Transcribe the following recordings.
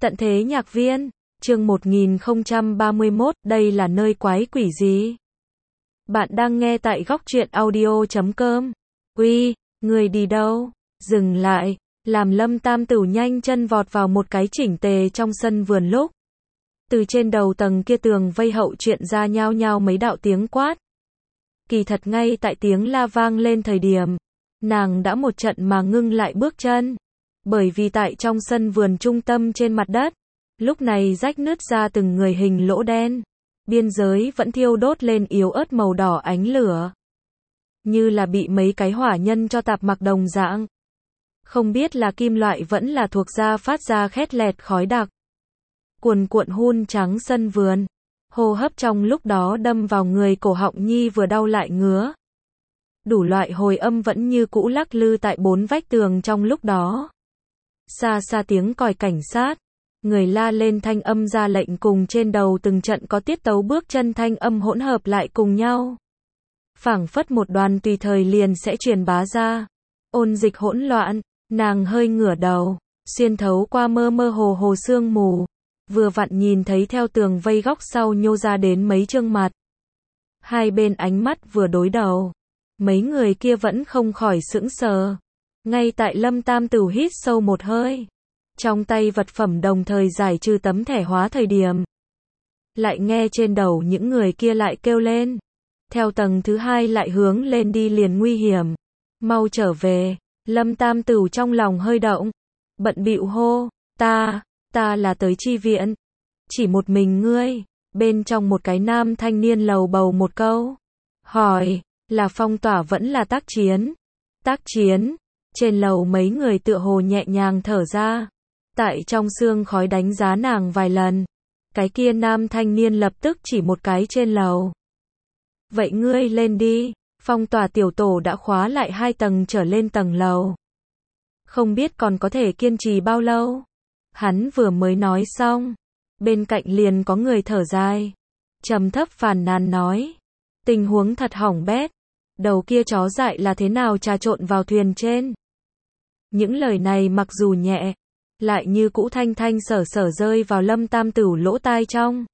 Tận thế nhạc viên, chương 1031, đây là nơi quái quỷ gì? Bạn đang nghe tại góc truyện audio.com. Uy, người đi đâu? Dừng lại, làm Lâm Tam Tửu nhanh chân vọt vào một cái chỉnh tề trong sân vườn lúc. Từ trên đầu tầng kia tường vây hậu chuyện ra nhao nhao mấy đạo tiếng quát. Kỳ thật ngay tại tiếng la vang lên thời điểm, nàng đã một trận mà ngưng lại bước chân. Bởi vì tại trong sân vườn trung tâm trên mặt đất, lúc này rách nứt ra từng người hình lỗ đen. Biên giới vẫn thiêu đốt lên yếu ớt màu đỏ ánh lửa. Như là bị mấy cái hỏa nhân cho tạp mặc đồng dạng. Không biết là kim loại vẫn là thuộc da phát ra khét lẹt khói đặc. Cuồn cuộn hun trắng sân vườn. Hô hấp trong lúc đó đâm vào người cổ họng nhi vừa đau lại ngứa. Đủ loại hồi âm vẫn như cũ lắc lư tại bốn vách tường trong lúc đó. Xa xa tiếng còi cảnh sát. Người la lên thanh âm ra lệnh cùng trên đầu từng trận có tiết tấu bước chân thanh âm hỗn hợp lại cùng nhau. Phảng phất một đoàn tùy thời liền sẽ truyền bá ra. Ôn dịch hỗn loạn, nàng hơi ngửa đầu, xuyên thấu qua mơ mơ hồ hồ sương mù. Vừa vặn nhìn thấy theo tường vây góc sau nhô ra đến mấy trương mặt. Hai bên ánh mắt vừa đối đầu. Mấy người kia vẫn không khỏi sững sờ. Ngay tại Lâm Tam Tửu hít sâu một hơi. Trong tay vật phẩm đồng thời giải trừ tấm thẻ hóa thời điểm. Lại nghe trên đầu những người kia lại kêu lên. Theo tầng thứ hai lại hướng lên đi liền nguy hiểm. Mau trở về. Lâm Tam Tửu trong lòng hơi động. Bận bịu hô. Ta là tới chi viện. Chỉ một mình ngươi. Bên trong một cái nam thanh niên lầu bầu một câu. Hỏi, là phong tỏa vẫn là tác chiến? Tác chiến. Trên lầu mấy người tựa hồ nhẹ nhàng thở ra. Tại trong sương khói đánh giá nàng vài lần. Cái kia nam thanh niên lập tức chỉ một cái trên lầu. Vậy ngươi lên đi. Phong tỏa tiểu tổ đã khóa lại 2 tầng trở lên tầng lầu. Không biết còn có thể kiên trì bao lâu. Hắn vừa mới nói xong. Bên cạnh liền có người thở dài. Trầm thấp phàn nàn nói. Tình huống thật hỏng bét. Đầu kia chó dại là thế nào trà trộn vào thuyền trên. Những lời này mặc dù nhẹ. Lại như cũ thanh thanh sở sở rơi vào Lâm Tam Tửu lỗ tai trong.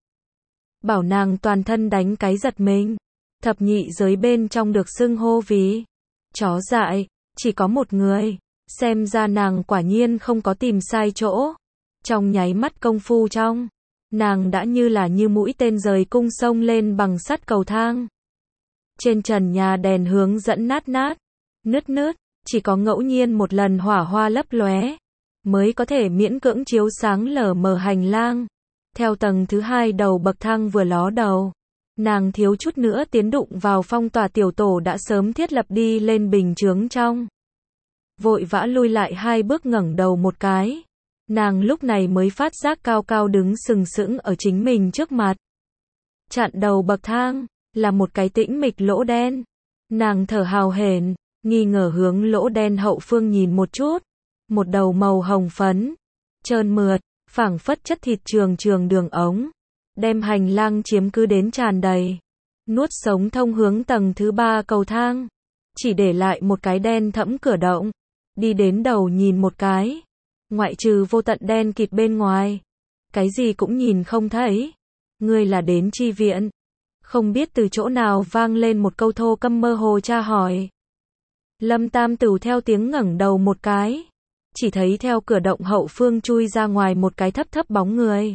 Bảo nàng toàn thân đánh cái giật mình. Thập nhị giới bên trong được xưng hô vì chó dại, chỉ có một người. Xem ra nàng quả nhiên không có tìm sai chỗ. Trong nháy mắt công phu trong, nàng đã như là như mũi tên rời cung sông lên bằng sắt cầu thang. Trên trần nhà đèn hướng dẫn nát, nứt, chỉ có ngẫu nhiên một lần hỏa hoa lấp lóe, mới có thể miễn cưỡng chiếu sáng lờ mờ hành lang. Theo tầng thứ 2 đầu bậc thang vừa ló đầu, nàng thiếu chút nữa tiến đụng vào phong tỏa tiểu tổ đã sớm thiết lập đi lên bình chướng trong. Vội vã lui lại 2 bước ngẩng đầu một cái. Nàng lúc này mới phát giác cao cao đứng sừng sững ở chính mình trước mặt. Chặn đầu bậc thang, là một cái tĩnh mịch lỗ đen. Nàng thở hào hển, nghi ngờ hướng lỗ đen hậu phương nhìn một chút. Một đầu màu hồng phấn, trơn mượt, phảng phất chất thịt trường đường ống. Đem hành lang chiếm cứ đến tràn đầy. Nuốt sống thông hướng tầng thứ 3 cầu thang. Chỉ để lại một cái đen thẫm cửa động. Đi đến đầu nhìn một cái. Ngoại trừ vô tận đen kịt bên ngoài. Cái gì cũng nhìn không thấy. Ngươi là đến chi viện. Không biết từ chỗ nào vang lên một câu thô câm mơ hồ tra hỏi. Lâm Tam Tửu theo tiếng ngẩng đầu một cái. Chỉ thấy theo cửa động hậu phương chui ra ngoài một cái thấp bóng người.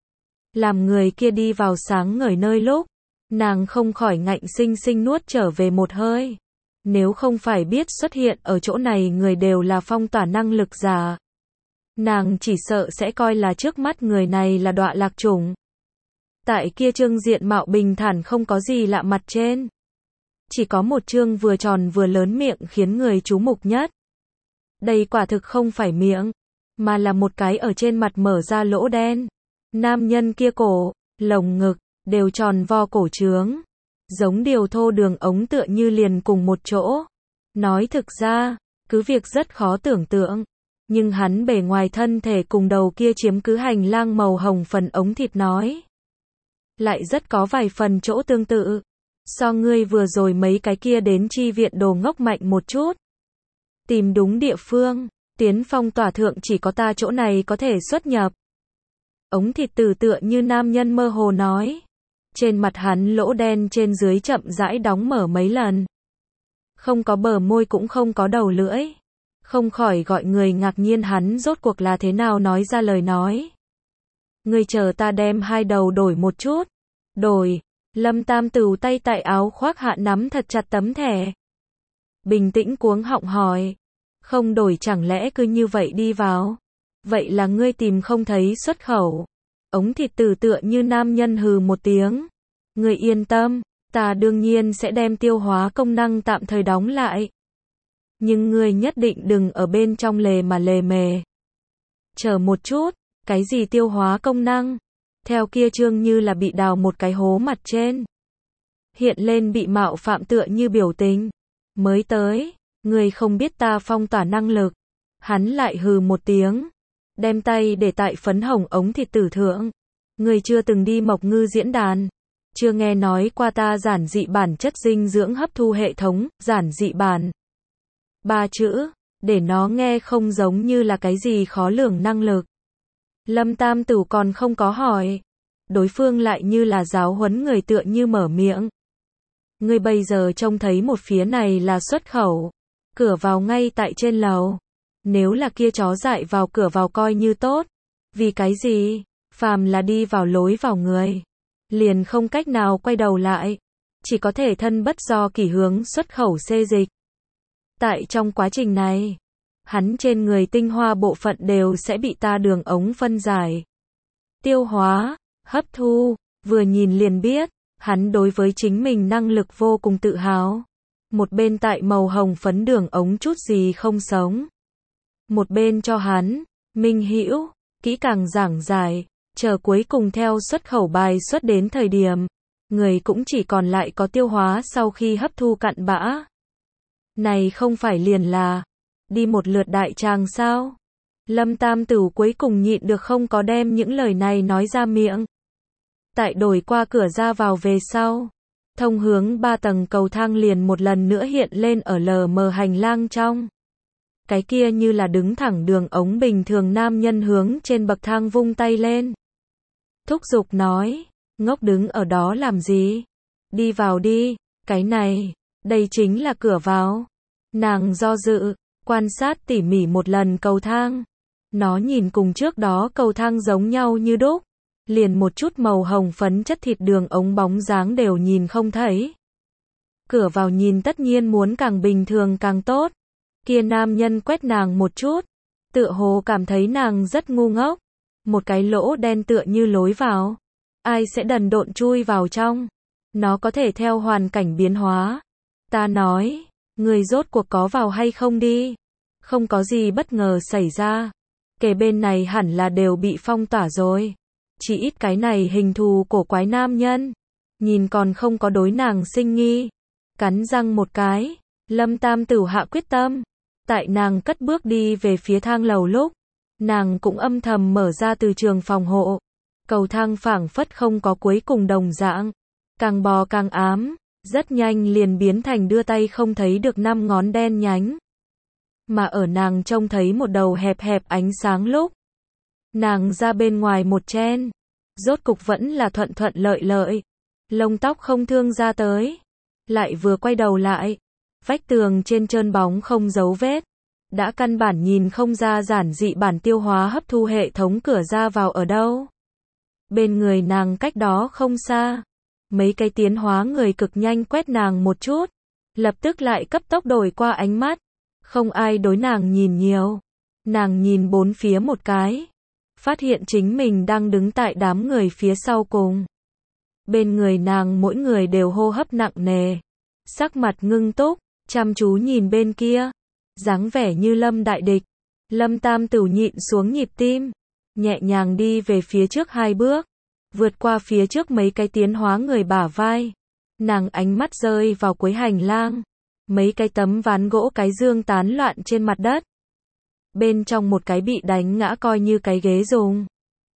Làm người kia đi vào sáng ngời nơi lúc. Nàng không khỏi ngạnh sinh nuốt trở về một hơi. Nếu không phải biết xuất hiện ở chỗ này người đều là phong tỏa năng lực giả. Nàng chỉ sợ sẽ coi là trước mắt người này là đọa lạc chủng. Tại kia trương diện mạo bình thản không có gì lạ mặt trên. Chỉ có một trương vừa tròn vừa lớn miệng khiến người chú mục nhất. Đây quả thực không phải miệng, mà là một cái ở trên mặt mở ra lỗ đen. Nam nhân kia cổ, lồng ngực, đều tròn vo cổ trướng. Giống điều thô đường ống tựa như liền cùng một chỗ. Nói thực ra, cứ việc rất khó tưởng tượng. Nhưng hắn bề ngoài thân thể cùng đầu kia chiếm cứ hành lang màu hồng phần ống thịt nói. Lại rất có vài phần chỗ tương tự. So ngươi vừa rồi mấy cái kia đến chi viện đồ ngốc mạnh một chút. Tìm đúng địa phương, tiến phong tỏa thượng chỉ có ta chỗ này có thể xuất nhập. Ống thịt tử tựa như nam nhân mơ hồ nói. Trên mặt hắn lỗ đen trên dưới chậm rãi đóng mở mấy lần. Không có bờ môi cũng không có đầu lưỡi. Không khỏi gọi người ngạc nhiên hắn rốt cuộc là thế nào nói ra lời nói. Ngươi chờ ta đem hai đầu đổi một chút. Đổi. Lâm Tam Tửu tay tại áo khoác hạ nắm thật chặt tấm thẻ. Bình tĩnh cuống họng hỏi. Không đổi chẳng lẽ cứ như vậy đi vào? Vậy là ngươi tìm không thấy xuất khẩu. Ống thịt tử tựa như nam nhân hừ một tiếng. Ngươi yên tâm, ta đương nhiên sẽ đem tiêu hóa công năng tạm thời đóng lại. Nhưng ngươi nhất định đừng ở bên trong lề mà lề mề. Chờ một chút, cái gì tiêu hóa công năng? Theo kia Trương như là bị đào một cái hố mặt trên. Hiện lên bị mạo phạm tựa như biểu tình. Mới tới, ngươi không biết ta phong tỏa năng lực. Hắn lại hừ một tiếng. Đem tay để tại phấn hồng ống thịt tử thượng. Ngươi chưa từng đi Mộc Ngư diễn đàn. Chưa nghe nói qua ta giản dị bản chất dinh dưỡng hấp thu hệ thống, giản dị bản. 3 chữ, để nó nghe không giống như là cái gì khó lường năng lực. Lâm Tam Tửu còn không có hỏi. Đối phương lại như là giáo huấn người tựa như mở miệng. Ngươi bây giờ trông thấy một phía này là xuất khẩu. Cửa vào ngay tại trên lầu. Nếu là kia chó dại vào cửa vào coi như tốt. Vì cái gì? Phàm là đi vào lối vào người. Liền không cách nào quay đầu lại. Chỉ có thể thân bất do kỷ hướng xuất khẩu xê dịch. Tại trong quá trình này, hắn trên người tinh hoa bộ phận đều sẽ bị ta đường ống phân giải. Tiêu hóa, hấp thu, vừa nhìn liền biết, hắn đối với chính mình năng lực vô cùng tự hào. Một bên tại màu hồng phấn đường ống chút gì không sống. Một bên cho hắn, minh hữu, kỹ càng giảng giải, chờ cuối cùng theo xuất khẩu bài xuất đến thời điểm, người cũng chỉ còn lại có tiêu hóa sau khi hấp thu cặn bã. Này không phải liền là đi một lượt đại tràng sao? Lâm Tam Tửu cuối cùng nhịn được không có đem những lời này nói ra miệng. Tại đổi qua cửa ra vào về sau, thông hướng 3 tầng cầu thang liền một lần nữa hiện lên ở lờ mờ hành lang trong. Cái kia như là đứng thẳng đường ống bình thường nam nhân hướng trên bậc thang vung tay lên. Thúc giục nói, ngốc đứng ở đó làm gì? Đi vào đi, cái này, đây chính là cửa vào. Nàng do dự, quan sát tỉ mỉ một lần cầu thang. Nó nhìn cùng trước đó cầu thang giống nhau như đúc. Liền một chút màu hồng phấn chất thịt đường ống bóng dáng đều nhìn không thấy. Cửa vào nhìn tất nhiên muốn càng bình thường càng tốt. Kia nam nhân quét nàng một chút. Tựa hồ cảm thấy nàng rất ngu ngốc. Một cái lỗ đen tựa như lối vào. Ai sẽ đần độn chui vào trong. Nó có thể theo hoàn cảnh biến hóa. Ta nói, người rốt cuộc có vào hay không đi. Không có gì bất ngờ xảy ra. Kề bên này hẳn là đều bị phong tỏa rồi. Chỉ ít cái này hình thù cổ quái nam nhân. Nhìn còn không có đối nàng sinh nghi. Cắn răng một cái. Lâm Tam Tửu hạ quyết tâm. Tại nàng cất bước đi về phía thang lầu lúc. Nàng cũng âm thầm mở ra từ trường phòng hộ. Cầu thang phảng phất không có cuối cùng đồng dạng. Càng bò càng ám. Rất nhanh liền biến thành đưa tay không thấy được 5 ngón đen nhánh. Mà ở nàng trông thấy một đầu hẹp hẹp ánh sáng lúc. Nàng ra bên ngoài một chen. Rốt cục vẫn là thuận thuận lợi lợi. Lông tóc không thương ra tới. Lại vừa quay đầu lại. Vách tường trên trơn bóng không dấu vết. Đã căn bản nhìn không ra giản dị bản tiêu hóa hấp thu hệ thống cửa ra vào ở đâu. Bên người nàng cách đó không xa. Mấy cái tiến hóa người cực nhanh quét nàng một chút. Lập tức lại cấp tốc đổi qua ánh mắt. Không ai đối nàng nhìn nhiều. Nàng nhìn bốn phía một cái. Phát hiện chính mình đang đứng tại đám người phía sau cùng. Bên người nàng mỗi người đều hô hấp nặng nề. Sắc mặt ngưng túc, chăm chú nhìn bên kia. Dáng vẻ như Lâm đại địch. Lâm Tam Tửu nhịn xuống nhịp tim. Nhẹ nhàng đi về phía trước 2 bước. Vượt qua phía trước mấy cái tiến hóa người bả vai. Nàng ánh mắt rơi vào cuối hành lang. Mấy cái tấm ván gỗ cái dương tán loạn trên mặt đất. Bên trong một cái bị đánh ngã coi như cái ghế dùng.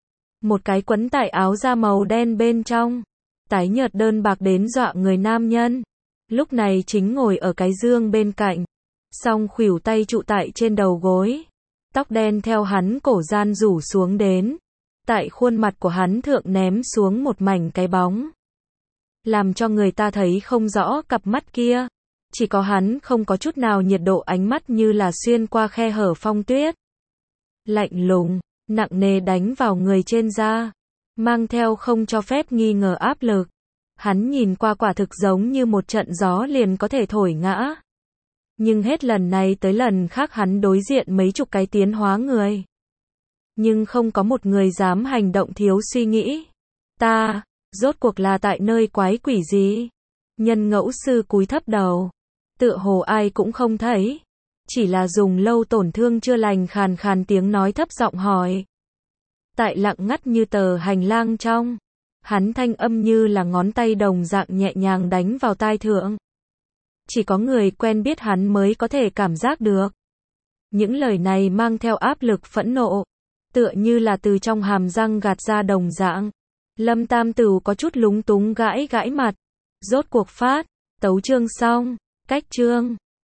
Một cái quấn tại áo da màu đen bên trong. Tái nhợt đơn bạc đến dọa người nam nhân. Lúc này chính ngồi ở cái dương bên cạnh. Song khuỷu tay trụ tại trên đầu gối. Tóc đen theo hắn cổ gian rủ xuống đến. tại khuôn mặt của hắn thượng ném xuống một mảnh cái bóng. Làm cho người ta thấy không rõ cặp mắt kia. Chỉ có hắn không có chút nào nhiệt độ, ánh mắt như là xuyên qua khe hở phong tuyết. Lạnh lùng, nặng nề đánh vào người trên da. Mang theo không cho phép nghi ngờ áp lực. Hắn nhìn qua quả thực giống như một trận gió liền có thể thổi ngã. Nhưng hết lần này tới lần khác hắn đối diện mấy chục cái tiến hóa người. Nhưng không có một người dám hành động thiếu suy nghĩ. Ta, rốt cuộc là tại nơi quái quỷ gì? Nhân ngẫu sư cúi thấp đầu. Tựa hồ ai cũng không thấy. Chỉ là dùng lâu tổn thương chưa lành khàn khàn tiếng nói thấp giọng hỏi. Tại lặng ngắt như tờ hành lang trong. Hắn thanh âm như là ngón tay đồng dạng nhẹ nhàng đánh vào tai thượng. Chỉ có người quen biết hắn mới có thể cảm giác được. Những lời này mang theo áp lực phẫn nộ. Tựa như là từ trong hàm răng gạt ra đồng dạng. Lâm Tam Tửu có chút lúng túng gãi gãi mặt. Rốt cuộc phát, tấu chương xong, cách chương.